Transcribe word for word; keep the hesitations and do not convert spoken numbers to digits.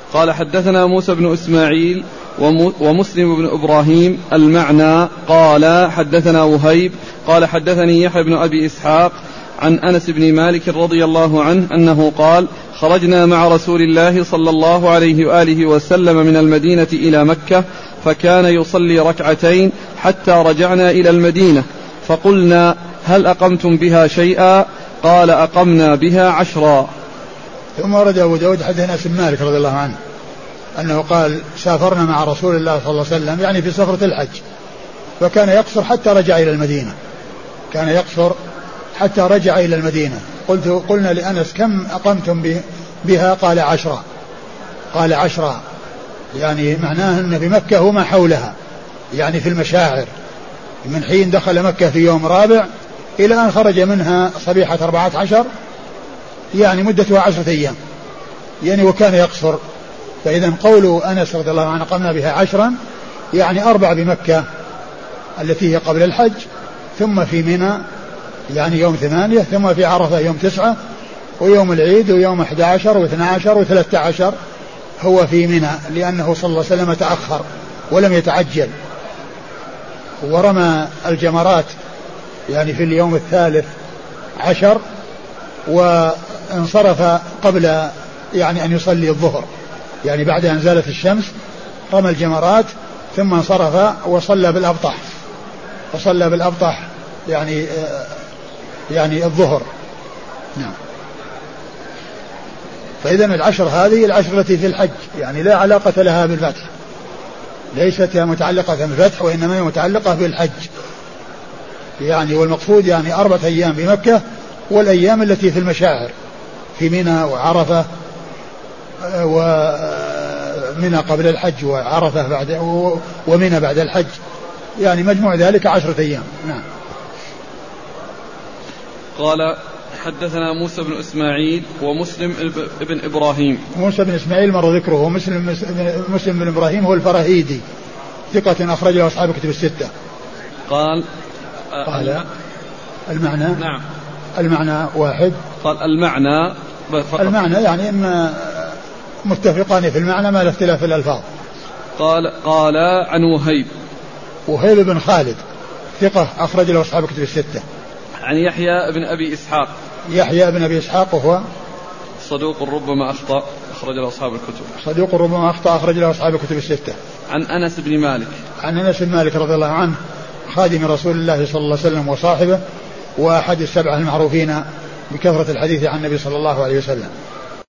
قال حدثنا موسى بن إسماعيل ومسلم بن إبراهيم المعنى. قال حدثنا وهيب قال حدثني يحيى بن أبي إسحاق عن أنس بن مالك رضي الله عنه أنه قال خرجنا مع رسول الله صلى الله عليه وآله وسلم من المدينة إلى مكة فكان يصلي ركعتين حتى رجعنا إلى المدينة فقلنا هل أقمتم بها شيئا؟ قال أقمنا بها عشرا. ثم ورد أبو داود حدثنا أنس بن مالك رضي الله عنه أنه قال سافرنا مع رسول الله صلى الله عليه وسلم يعني في سفرة الحج فكان يقصر حتى رجع إلى المدينة كان يقصر حتى رجع إلى المدينة. قلت قلنا لأنس كم أقمتم بها؟ قال عشرة قال عشرة يعني معناه أن بمكة وما حولها يعني في المشاعر من حين دخل مكة في يوم رابع إلى أن خرج منها صبيحة أربعة عشر يعني مدتها عشرة أيام يعني وكان يقصر. فإذا قول أنس رضي الله عنه قمنا بها عشرا يعني أربع بمكة التي هي قبل الحج ثم في منى يعني يوم ثمانية ثم في عرفة يوم تسعة ويوم العيد ويوم أحد عشر واثنى عشر وثلاثة عشر هو في منى لأنه صلى الله عليه وسلم تأخر ولم يتعجل ورمى الجمرات يعني في اليوم الثالث عشر وانصرف قبل يعني أن يصلي الظهر يعني بعد أن زالت الشمس رمى الجمرات ثم انصرف وصلى بالأبطح وصلى بالأبطح يعني يعني الظهر. نعم. فإذا العشر هذه العشر التي في الحج يعني لا علاقة لها بالفتح ليست متعلقة بالفتح وإنما هي متعلقة بالحج يعني والمقصود يعني أربعة أيام بمكة والأيام التي في المشاعر في منى وعرفة ومنى قبل الحج وعرفة بعد ومنى بعد الحج يعني مجموع ذلك عشرة أيام. نعم. قال حدثنا موسى بن إسماعيل ومسلم بن إبراهيم. موسى بن إسماعيل مر ذكره ومسلم مسلم بن إبراهيم هو الفراهيدي ثقة أخرج له أصحاب كتب الستة. قال قال المعنى نعم المعنى واحد. قال المعنى فقط. المعنى يعني إما متفقان في المعنى ما لا اختلاف في الألفاظ. قال قال عن وهيب وهيب بن خالد ثقة أخرج له أصحاب كتب الستة. عن يحيى بن أبي إسحاق. يحيى بن أبي إسحاق وهو صدوق ربما أخطأ أخرج له أصحاب الكتب. صدوق ربما أخطأ أخرج له أصحاب الكتب الستة. عن أنس بن مالك. عن أنس بن مالك رضي الله عنه خادم رسول الله صلى الله عليه وسلم وصاحبه وأحد السبعة المعروفين بكثرة الحديث عن النبي صلى الله عليه وسلم.